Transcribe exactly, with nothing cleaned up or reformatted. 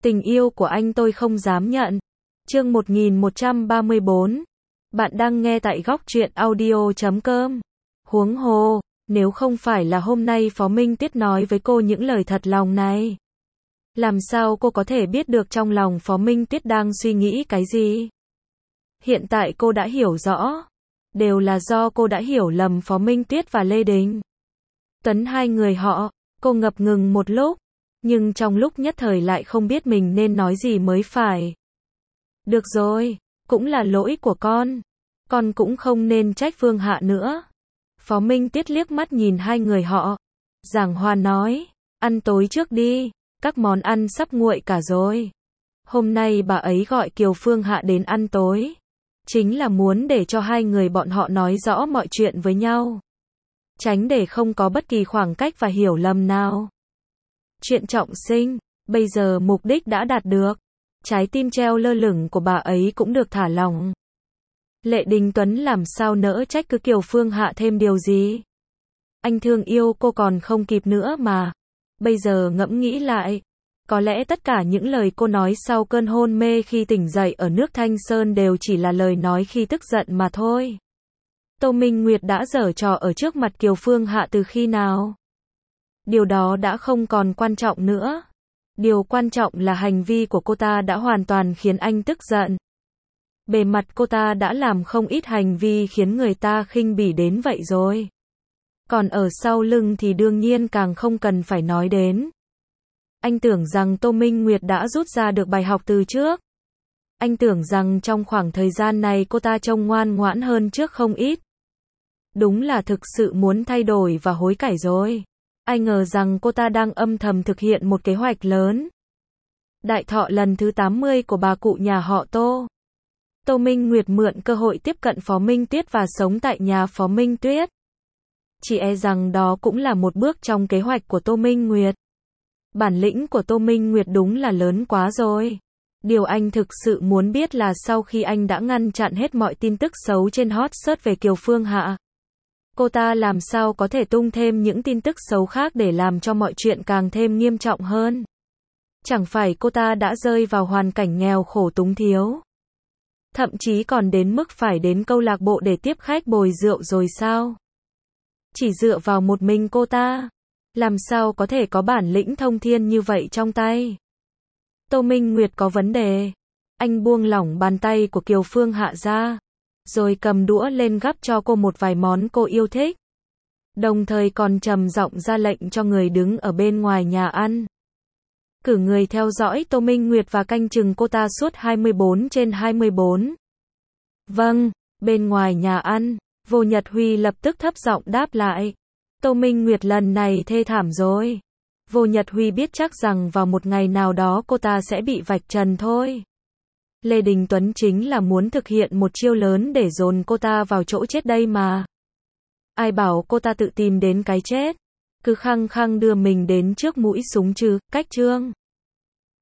Tình yêu của anh tôi không dám nhận. Chương một nghìn một trăm ba mươi bốn. Bạn đang nghe tại góc truyện audio chấm com. Huống hồ, nếu không phải là hôm nay Phó Minh Tuyết nói với cô những lời thật lòng này, làm sao cô có thể biết được trong lòng Phó Minh Tuyết đang suy nghĩ cái gì? Hiện tại cô đã hiểu rõ, đều là do cô đã hiểu lầm Phó Minh Tuyết và Lê Đình Tuấn hai người họ. Cô ngập ngừng một lúc, nhưng trong lúc nhất thời lại không biết mình nên nói gì mới phải. Được rồi, cũng là lỗi của con. Con cũng không nên trách Phương Hạ nữa. Phó Minh Tuyết liếc mắt nhìn hai người họ. Giảng Hòa nói, ăn tối trước đi, các món ăn sắp nguội cả rồi. Hôm nay bà ấy gọi Kiều Phương Hạ đến ăn tối, chính là muốn để cho hai người bọn họ nói rõ mọi chuyện với nhau, tránh để không có bất kỳ khoảng cách và hiểu lầm nào. Chuyện trọng sinh, bây giờ mục đích đã đạt được. Trái tim treo lơ lửng của bà ấy cũng được thả lỏng. Lệ Đình Tuấn làm sao nỡ trách cứ Kiều Phương Hạ thêm điều gì. Anh thương yêu cô còn không kịp nữa mà. Bây giờ ngẫm nghĩ lại, có lẽ tất cả những lời cô nói sau cơn hôn mê khi tỉnh dậy ở nước Thanh Sơn đều chỉ là lời nói khi tức giận mà thôi. Tô Minh Nguyệt đã giở trò ở trước mặt Kiều Phương Hạ từ khi nào? Điều đó đã không còn quan trọng nữa. Điều quan trọng là hành vi của cô ta đã hoàn toàn khiến anh tức giận. Bề mặt cô ta đã làm không ít hành vi khiến người ta khinh bỉ đến vậy rồi. Còn ở sau lưng thì đương nhiên càng không cần phải nói đến. Anh tưởng rằng Tô Minh Nguyệt đã rút ra được bài học từ trước. Anh tưởng rằng trong khoảng thời gian này cô ta trông ngoan ngoãn hơn trước không ít. Đúng là thực sự muốn thay đổi và hối cải rồi. Ai ngờ rằng cô ta đang âm thầm thực hiện một kế hoạch lớn. Đại thọ lần thứ tám mươi của bà cụ nhà họ Tô. Tô Minh Nguyệt mượn cơ hội tiếp cận Phó Minh Tuyết và sống tại nhà Phó Minh Tuyết. Chỉ e rằng đó cũng là một bước trong kế hoạch của Tô Minh Nguyệt. Bản lĩnh của Tô Minh Nguyệt đúng là lớn quá rồi. Điều anh thực sự muốn biết là sau khi anh đã ngăn chặn hết mọi tin tức xấu trên hot search về Kiều Phương Hạ, cô ta làm sao có thể tung thêm những tin tức xấu khác để làm cho mọi chuyện càng thêm nghiêm trọng hơn? Chẳng phải cô ta đã rơi vào hoàn cảnh nghèo khổ túng thiếu, thậm chí còn đến mức phải đến câu lạc bộ để tiếp khách bồi rượu rồi sao? Chỉ dựa vào một mình cô ta, làm sao có thể có bản lĩnh thông thiên như vậy trong tay? Tô Minh Nguyệt có vấn đề. Anh buông lỏng bàn tay của Kiều Phương Hạ ra, rồi cầm đũa lên gắp cho cô một vài món cô yêu thích. Đồng thời còn trầm giọng ra lệnh cho người đứng ở bên ngoài nhà ăn, cử người theo dõi Tô Minh Nguyệt và canh chừng cô ta suốt hai mươi bốn trên hai mươi bốn. Vâng, bên ngoài nhà ăn, Vô Nhật Huy lập tức thấp giọng đáp lại. Tô Minh Nguyệt lần này thê thảm rồi. Vô Nhật Huy biết chắc rằng vào một ngày nào đó cô ta sẽ bị vạch trần thôi. Lê Đình Tuấn chính là muốn thực hiện một chiêu lớn để dồn cô ta vào chỗ chết đây mà. Ai bảo cô ta tự tìm đến cái chết, cứ khăng khăng đưa mình đến trước mũi súng chứ, cách trương.